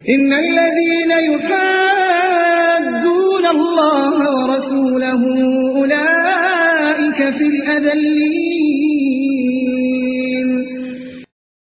إن الذين يحادون الله ورسوله أولئك في الأذلين